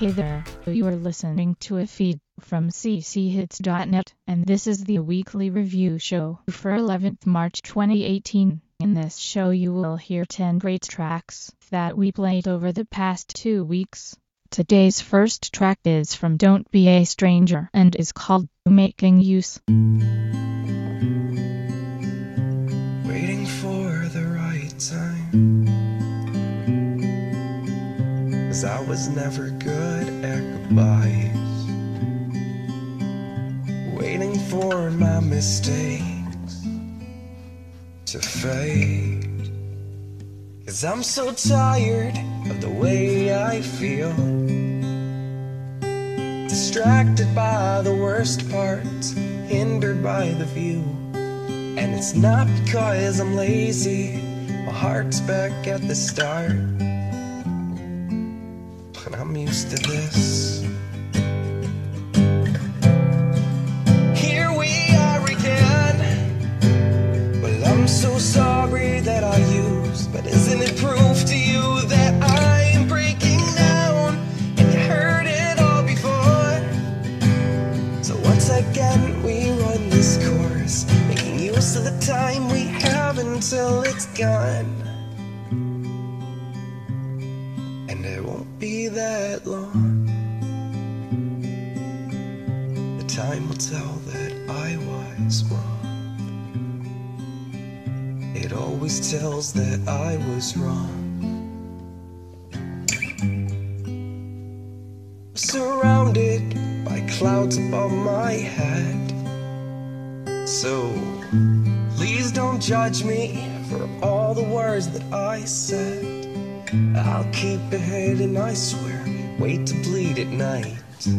Hey there, you are listening to a feed from cchits.net, and this is the weekly review show for 11th March 2018. In this show you will hear 10 great tracks that we played over the past 2 weeks. Today's first track is from Don't Be a Stranger and is called Making Use. Waiting for the right time, 'cause I was never good at goodbyes. Waiting for my mistakes to fade, 'cause I'm so tired of the way I feel. Distracted by the worst parts, hindered by the view. And it's not because I'm lazy, my heart's back at the start. But I'm used to this. Here we are again. Well, I'm so sorry that I used, but isn't it proof to you that I'm breaking down? And you heard it all before. So once again we run this course, making use of the time we have until it's gone. And it won't be that long. The time will tell that I was wrong. It always tells that I was wrong. Surrounded by clouds above my head, so please don't judge me for all the words that I said. I'll keep it hidden, I swear, wait to bleed at night.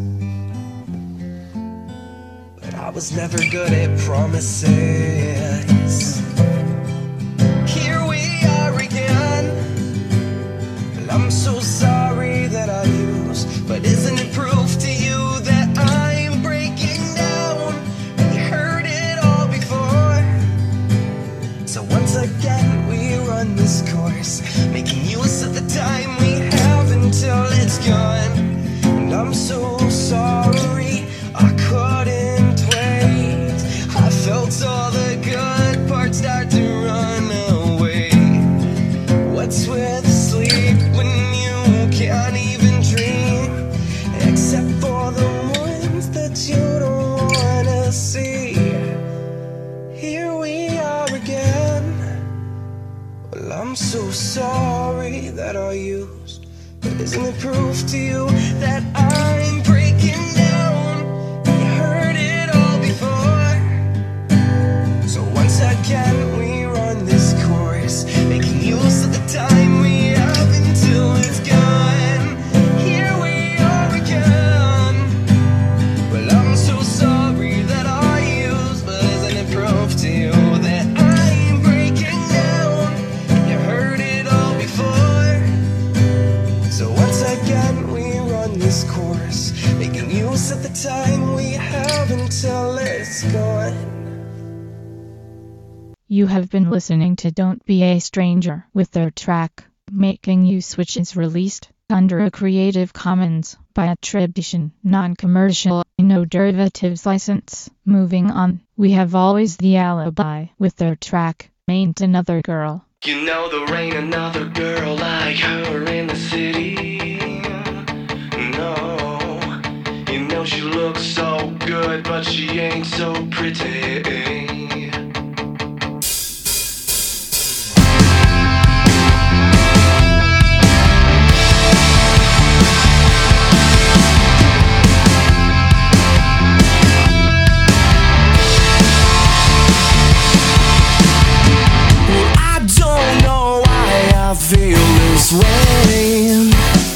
But I was never good at promises. Here we are again. Well, I'm so sorry that I used, but isn't it proof to you that I'm breaking down? And you heard it all before. So once again we run this course, making use of the time we have until it's gone. And I'm so sorry, I couldn't wait. I felt all the good parts start to run away. What's with sleep when you can't even dream, except for the ones that you don't wanna see? Here we are again. Well, I'm so sorry that I used, but isn't it proof to you that I'm breaking down? You heard it all before. So once again we run this course, making use of the time we have until it's gone. Here we are again. Well, I'm so sorry that I used, but isn't it proof to you that I'm breaking down? You heard it all before. So once again we run this course, making use of the time we have until it's gone. You have been listening to Don't Be a Stranger with their track Making Use, which is released under a Creative Commons by attribution, non-commercial, no derivatives license. Moving on, we have Always the Alibi with their track Ain't Another Girl. You know there ain't another girl like her in the city. No, you know she looks so good, but she ain't so pretty. I feel this way,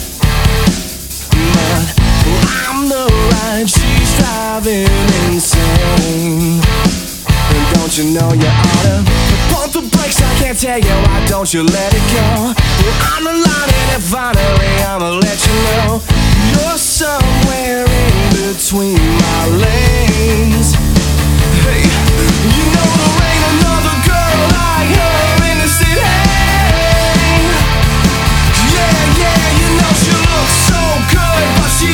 but I'm the ride she's driving insane. And don't you know you oughta pump the brakes? I can't tell you why don't you let it go. I'm the line and finally I'ma let you know you're somewhere in between my lanes. Hey, you know there ain't another girl like her in the city. Yeah, you know she looks so good, but she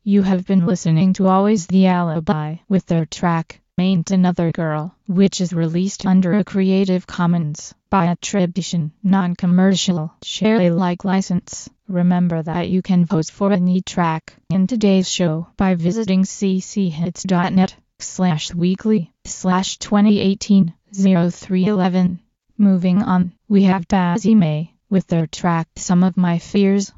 You have been listening to Always the Alibi with their track, Ain't Another Girl, which is released under a Creative Commons by attribution, non-commercial, share Alike license. Remember that you can vote for any track in today's show by visiting cchits.net/weekly/2018-0311. Moving on, we have Dazzy May with their track Some of My Fears.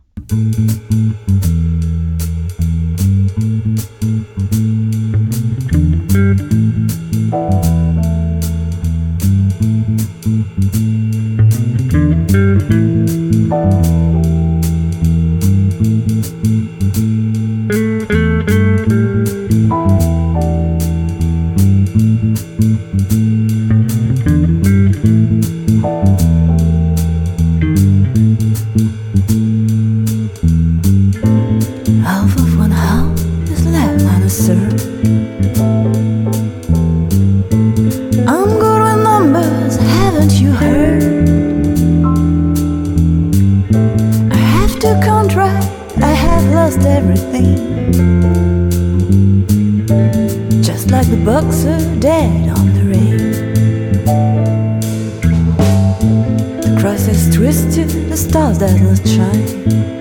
Half of one half is left unserved. I'm good with numbers, haven't you heard? I have to contract, I have lost everything. Just like the boxer dead on the ring. The cross is twisted, the stars does not shine.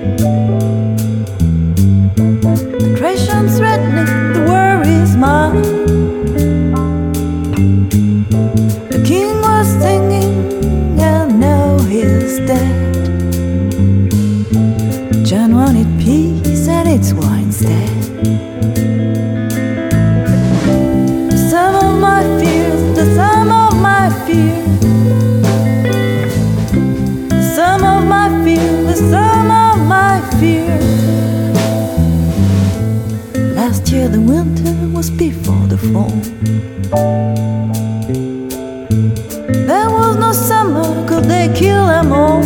Threatening, the worry is mine. The king was singing, and now he's dead. John wanted peace, and it's war instead. Some of my fears, the sum of my fears. Some of my fears, the sum of my fears. Last year the winter was before the fall. There was no summer, could they kill them all?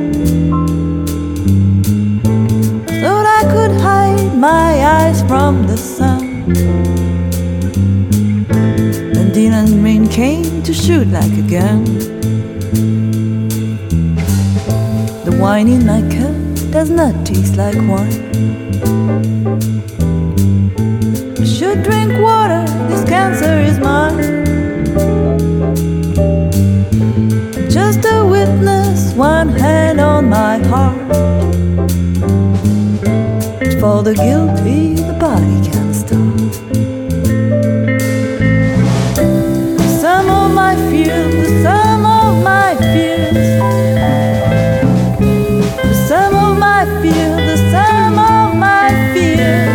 Thought I could hide my eyes from the sun. Then Dylan rain came to shoot like a gun. The wine in my cup does not taste like wine. Should drink water, this cancer is mine. Just a witness, one hand on my heart. For the guilty, the body can't stop. Some of my fears, some of my fears. Some of my fears, some of my fears.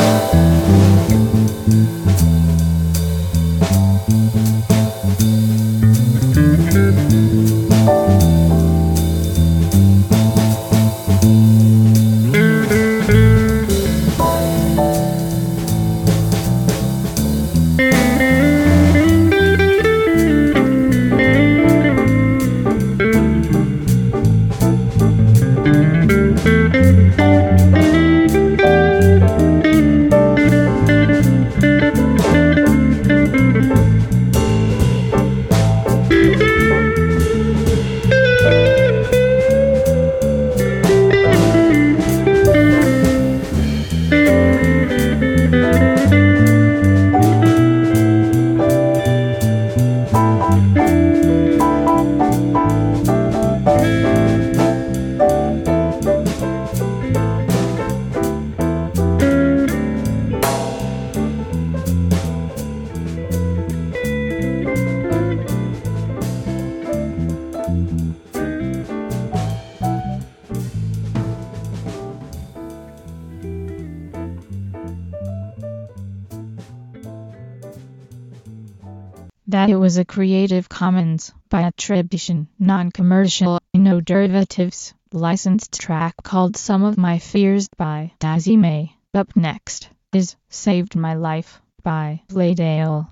That it was a Creative Commons by attribution, non-commercial, no derivatives, licensed track called Some of My Fears by Dazzy May. Up next is Saved My Life by Laydale.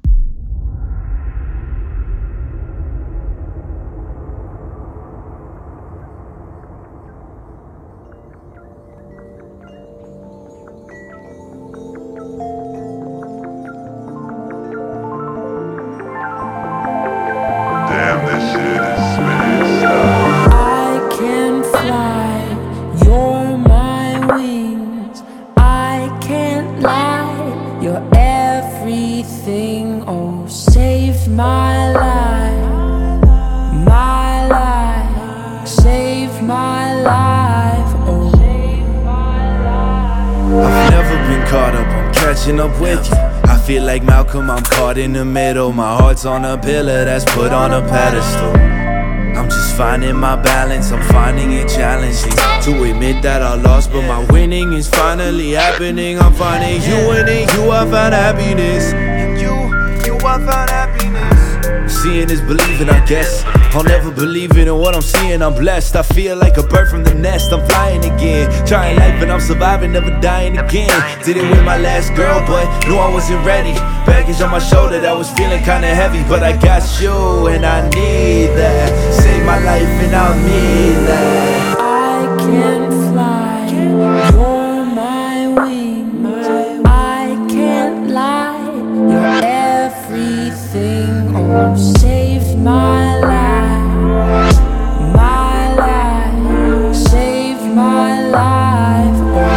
Damn, this shit is messed up. I can fly, you're my wings. I can't been caught up, I'm catching up with you. I feel like Malcolm, I'm caught in the middle. My heart's on a pillar that's put on a pedestal. I'm just finding my balance, I'm finding it challenging to admit that I lost, but my winning is finally happening. I'm finding you, and in you I found happiness. In you I found happiness. Seeing is believing, I guess. I'll never believe it in what I'm seeing, I'm blessed. I feel like a bird from the nest, I'm flying again. Trying life and I'm surviving, never dying again. Did it with my last girl, but knew I wasn't ready. Baggage on my shoulder that was feeling kinda heavy, but I got you and I need that. Save my life and I'll need that. I can fly, you're my wings. I can't lie, you're everything. Oh, save my life, save my life,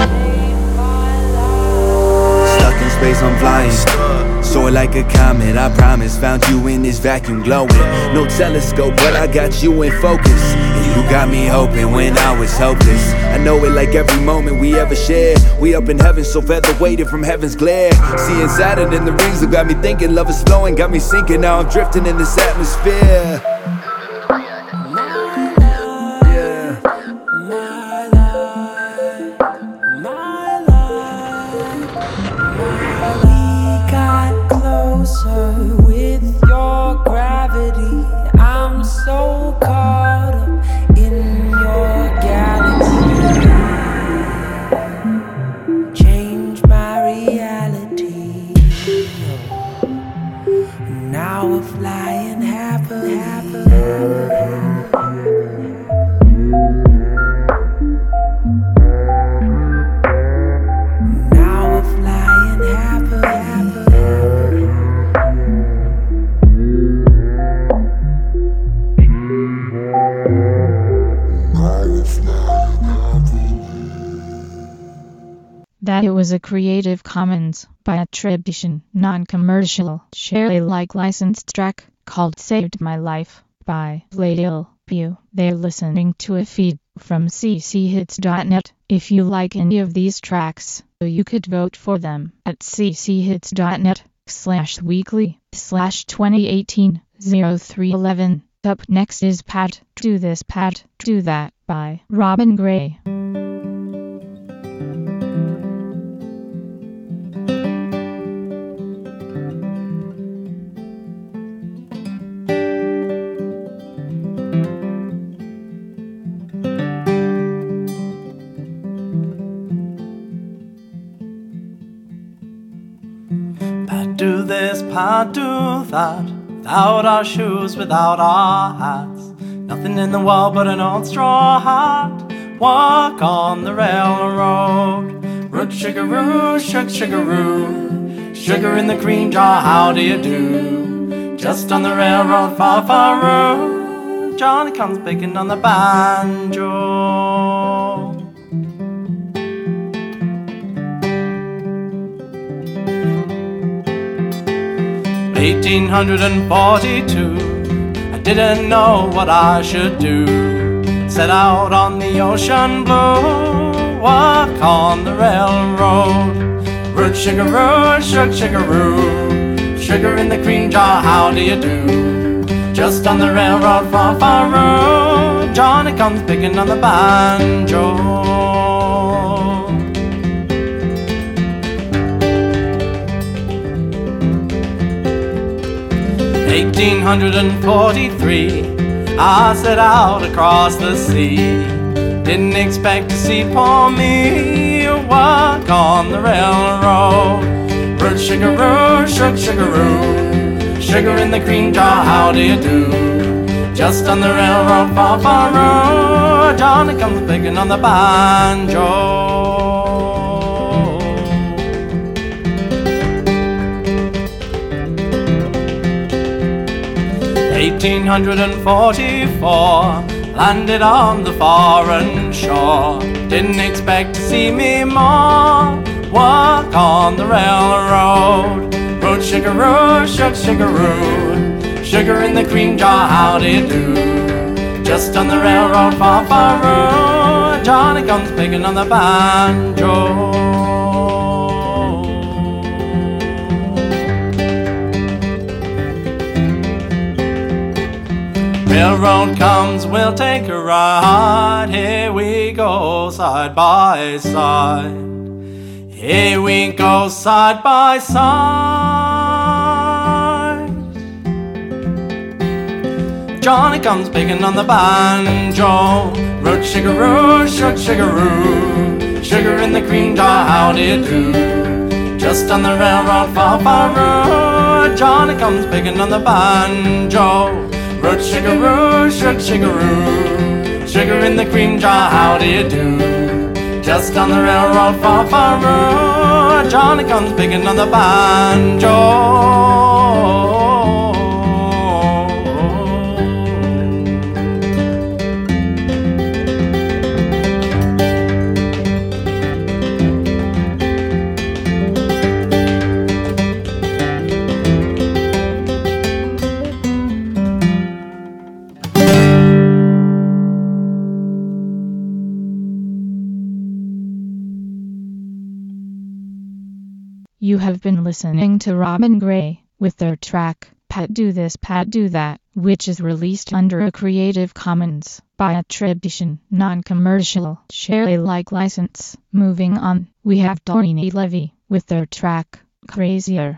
Stuck in space, I'm flying. Soar like a comet, I promise. Found you in this vacuum glowing. No telescope, but I got you in focus. And you got me hoping when I was hopeless. I know it like every moment we ever shared. We up in heaven, so feather weighted from heaven's glare. Seeing Saturn in the rings, it got me thinking. Love is flowing, got me sinking. Now I'm drifting in this atmosphere. with your gravity. I'm so caught up in your galaxy. Change my reality. Now we're flying happily. That it was a Creative Commons by attribution, non-commercial, share Alike licensed track called Saved My Life by Playdill Pew. They're listening to a feed from cchits.net. If you like any of these tracks, you could vote for them at cchits.net/weekly/2018-0311. Up next is Pat, Do This Pat, Do That by Robin Gray. Do this, Pat, do that. Without our shoes, without our hats. Nothing in the world but an old straw hat. Walk on the railroad. Root sugaroo, sugaroo. Sugar in the cream jar, how do you do? Just on the railroad, far, far road. Johnny comes picking on the banjo. 1842, I didn't know what I should do. Set out on the ocean blue, walk on the railroad. Root sugaroo, sugaroo. Sugar in the cream jar, how do you do? Just on the railroad, far, far road. Johnny comes picking on the banjo. 1843, I set out across the sea. Didn't expect to see poor me walk on the railroad. Root sugaroo, sugaroo. Sugar in the cream jar, how do you do? Just on the railroad, far, far road. Johnny comes picking on the banjo. 1844, landed on the foreign shore. Didn't expect to see me more walk on the railroad. Root sugaroo, sugaroo. Sugar in the cream jar, how do you do? Just on the railroad, far, far road. Johnny comes picking on the banjo. Railroad comes, we'll take a ride. Here we go, side by side. Here we go, side by side. Johnny comes picking on the banjo. Root sugaroo, sugaroo. Sugar in the cream jar, how do you do? Just on the railroad, far, far road. Johnny comes picking on the banjo. Root sugaroo, sugaroo. Sugar in the cream jar, how do you do? Just on the railroad, far, far road. Johnny comes picking on the banjo. You have been listening to Robin Gray with their track, Pat Do This, Pat Do That, which is released under a Creative Commons by attribution, non-commercial, share Alike license. Moving on, we have Doreen Levy with their track, Crazier.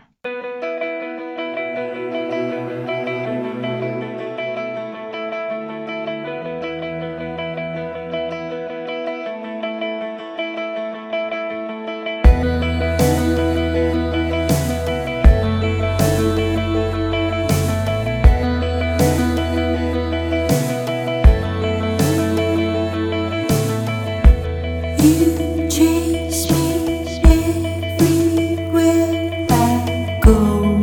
You chase me everywhere I go.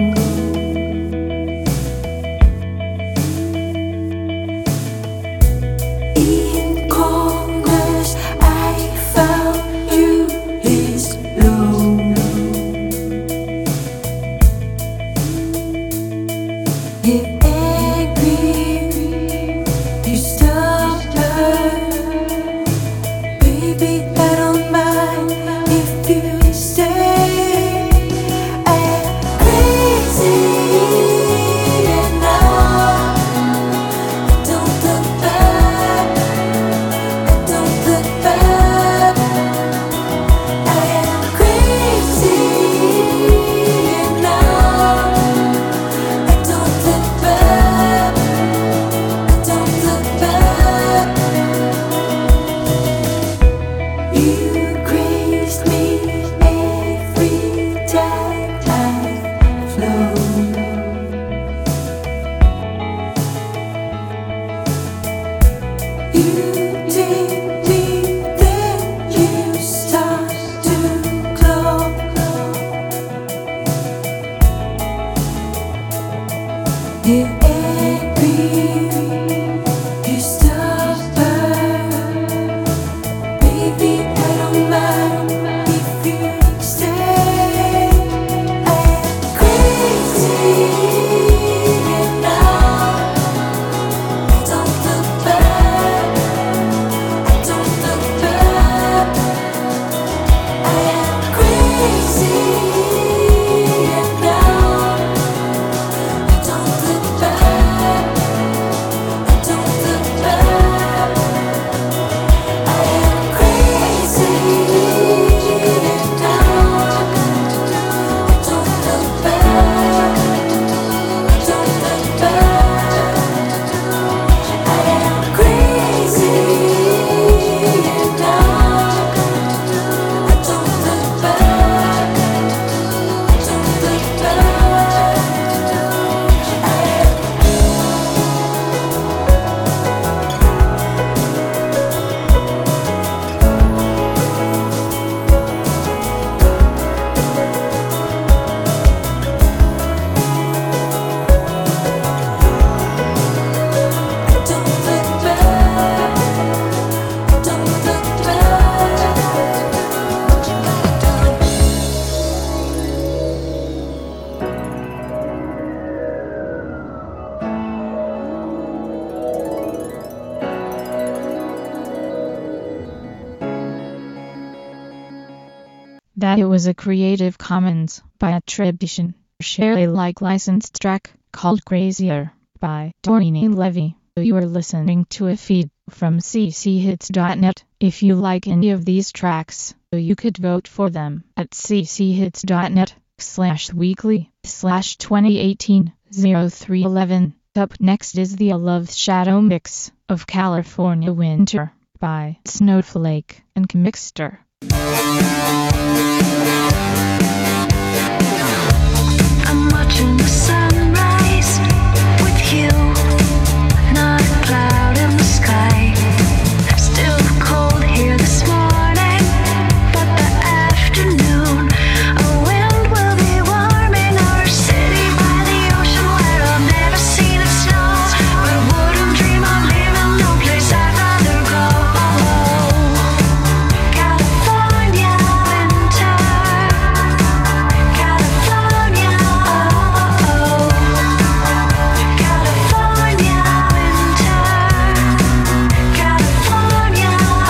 In corners I found you is low. You're angry, you stubborn. Baby, I don't mind if you stay. I'm crazy and now I don't look back. I don't look back. I am crazy and now I don't look back. I don't look back. You crazed me every time I flow. You take me, then you start to glow. You're angry, you stubborn. Baby, I don't mind if you stay. I'm crazy and now I don't look back. I don't look back. I am crazy and now I don't look back. I don't look back. I am crazy and now I don't look back. I don't look back. I am crazy and now I don't look back. I don't look back. That it was a Creative Commons by attribution, share Alike licensed track called Crazier by Doreen Levy. You are listening to a feed from cchits.net. If you like any of these tracks, you could vote for them at cchits.net/weekly/2018-0311. Up next is the Love Shadow mix of California Winter by Snowflake and Mixter. I'm watching the sunrise with you, not a cloud in the sky. Still cold here this morning, but the afternoon, a wind will be warming our city by the ocean where I've never seen it snow. We wouldn't dream of leaving, no place I'd rather go. California winter, California, California winter, California.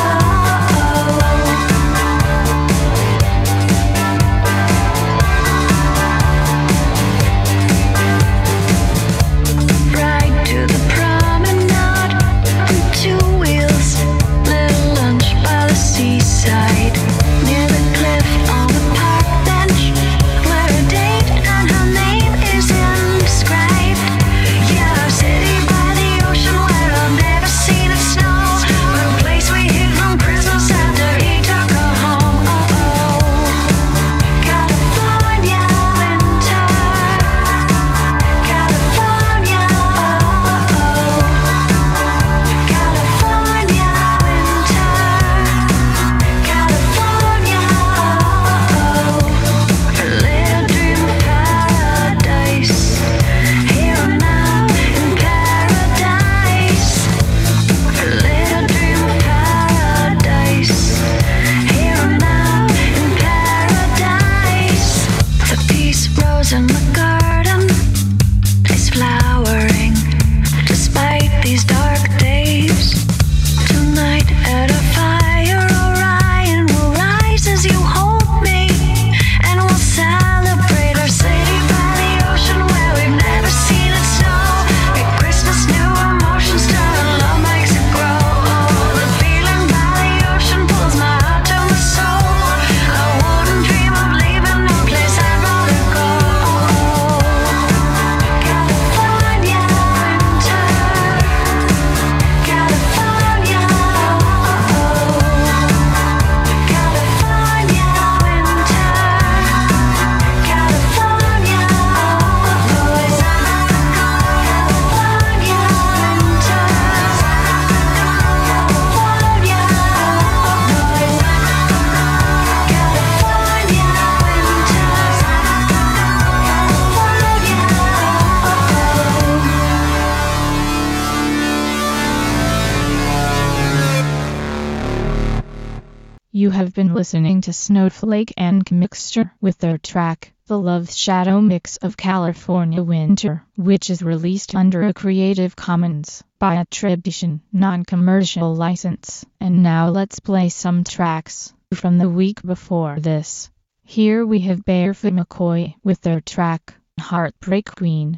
Ride to the promenade on two wheels, little lunch by the seaside, near the cliff on the park bench, where a date and her name is inscribed. Yeah, our city by the ocean where I've never seen it snow. We're a place we hid from Christmas after he took her home. California winter, California, California winter, California. A little dream of paradise, here now in paradise. A little dream of paradise, here now in paradise. The peace rose in the garden is flowering despite these dark days. Tonight at a fire, Orion will rise as you hold me, and we'll celebrate our city by the ocean where we've never seen it snow. At Christmas, new emotions turn and love makes it grow. The feeling by the ocean pulls my heart to my soul. I wouldn't dream of leaving, no place I'd rather go. California winter, California, California winter, California, boys, California winter, California, boys, California You have been listening to Snowflake and Mixture with their track, The Love Shadow Mix of California Winter, which is released under a Creative Commons by attribution, non-commercial license. And now let's play some tracks from the week before this. Here we have Barefoot McCoy with their track, Heartbreak Queen.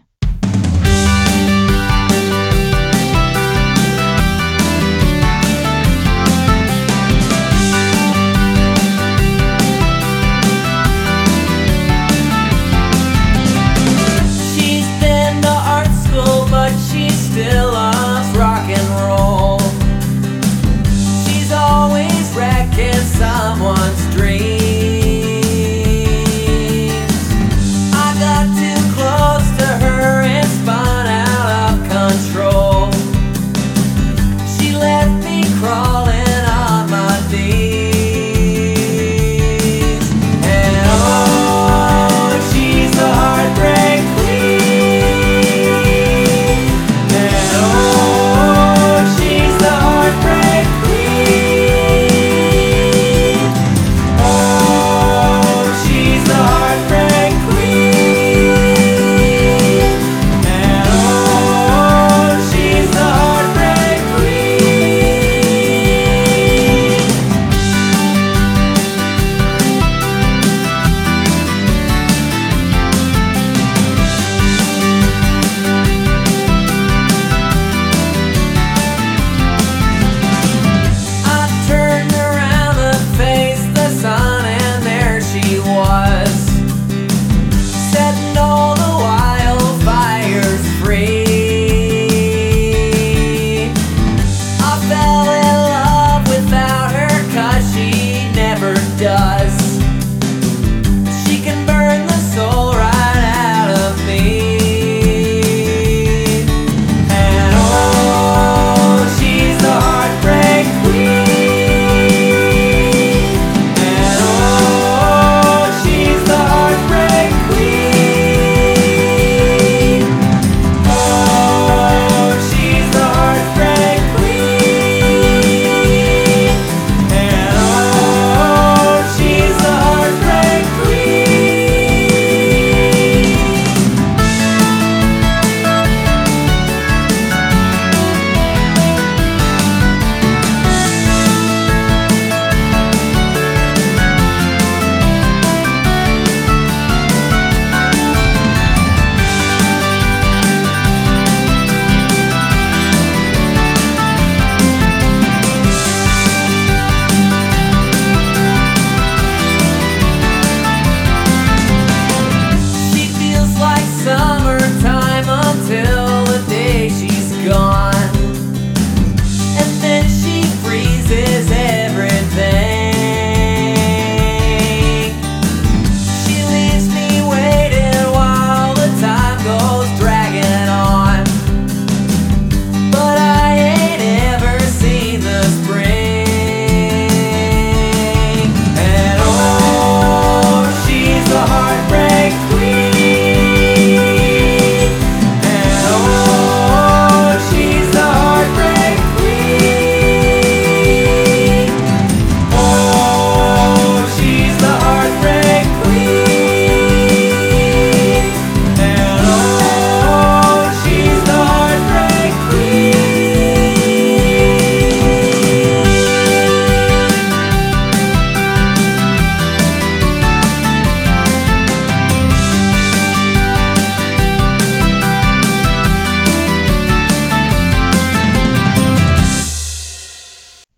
She's been to art school, but she still loves rock and roll. She's always wrecking someone's dreams. I got too close to her and spun out of control. She left me crawling on my knees. And oh, she's the heartbreak queen. And oh, she's the heartbreak queen. Oh,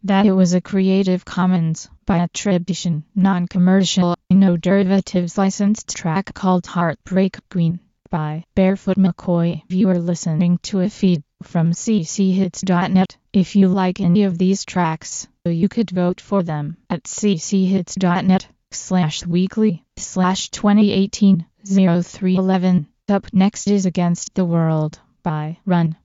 That it was a Creative Commons by attribution, non-commercial, no derivatives licensed track called Heartbreak Queen by Barefoot McCoy. You are listening to a feed from cchits.net. If you like any of these tracks, you could vote for them at cchits.net/weekly/2018-0311. Up next is Against the World by Run.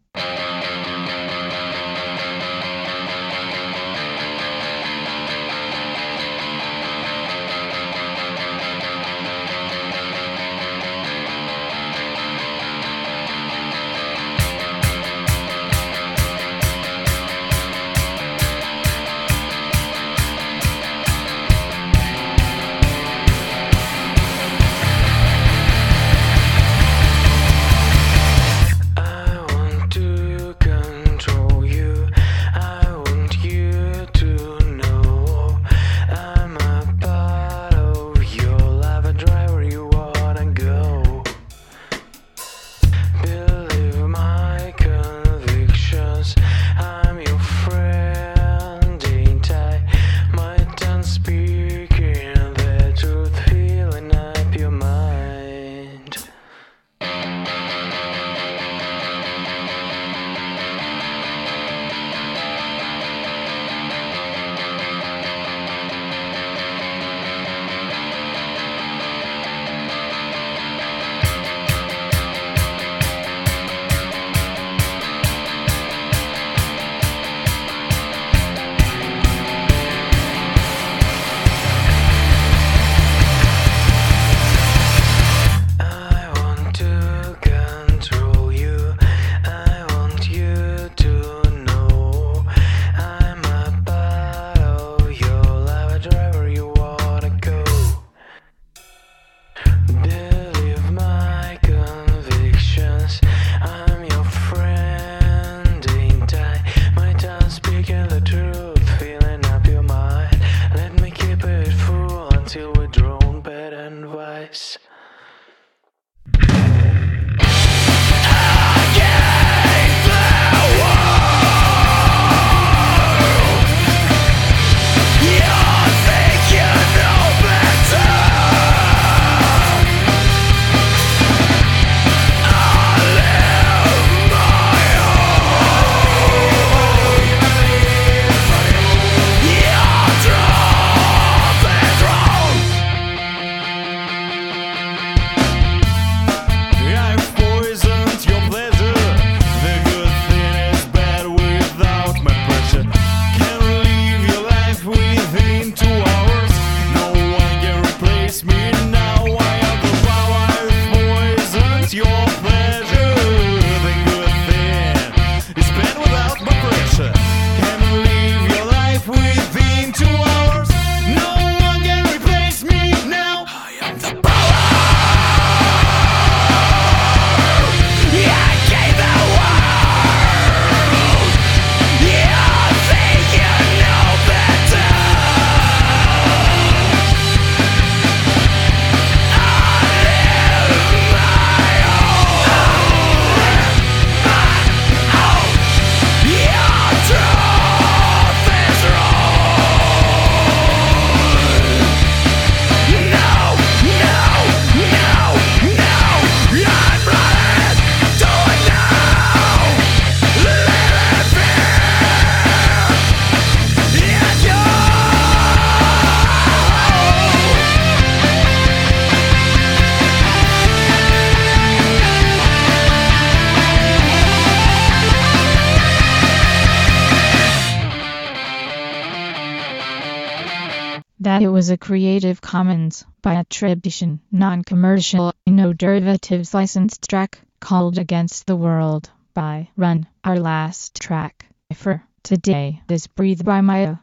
That it was a Creative Commons by attribution, non-commercial, no derivatives licensed track called Against the World by Run. Our last track for today is Breathe by Maya.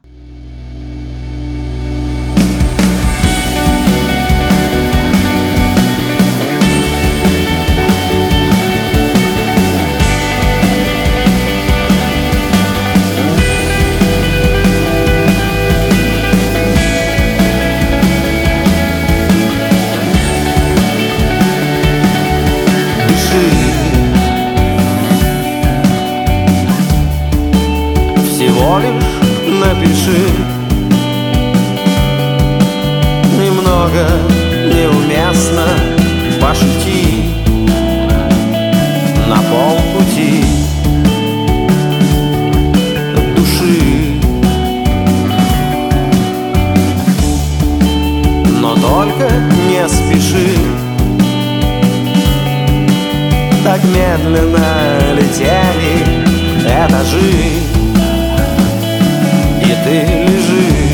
Всего лишь напиши. Немного неуместно пошути на полпути от души. Но только не спеши. Так медленно летели этажи, и ты лежишь.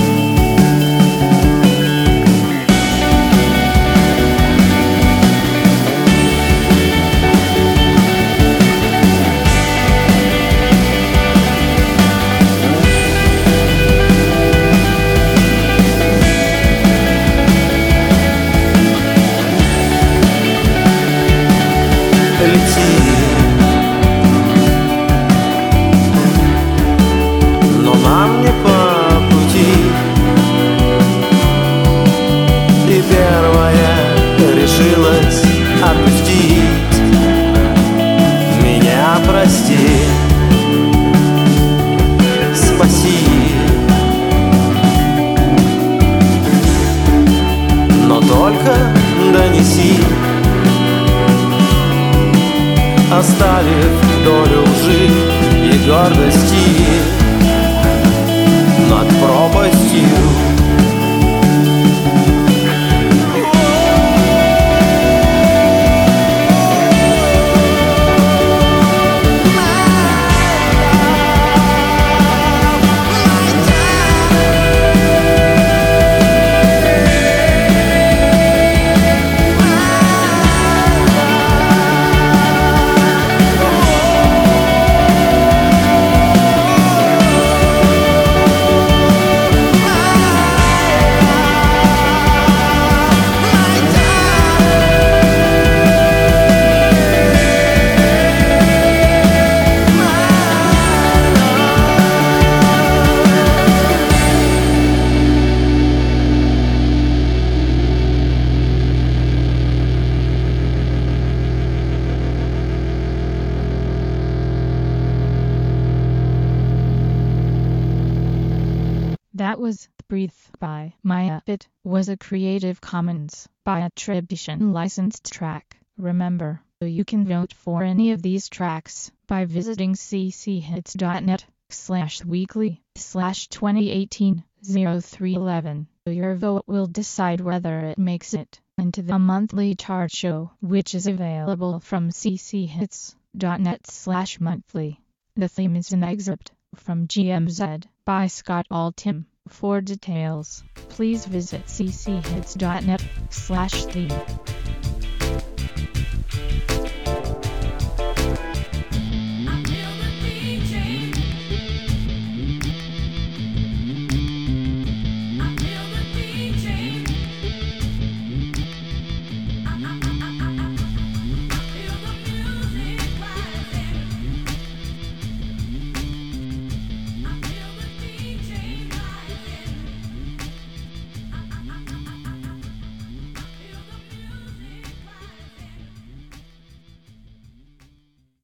Но нам не по пути. И первая решилась отпустить. Меня прости, спаси. Но только донеси, оставив долю лжи и гордости над пропастью. That was Breathe by Maya. It was a Creative Commons by attribution licensed track. Remember, you can vote for any of these tracks by visiting cchits.net/weekly/2018-0311. Your vote will decide whether it makes it into the monthly chart show, which is available from cchits.net/monthly. The theme is an excerpt from GMZ by Scott Altham. For details, please visit cchits.net/theme.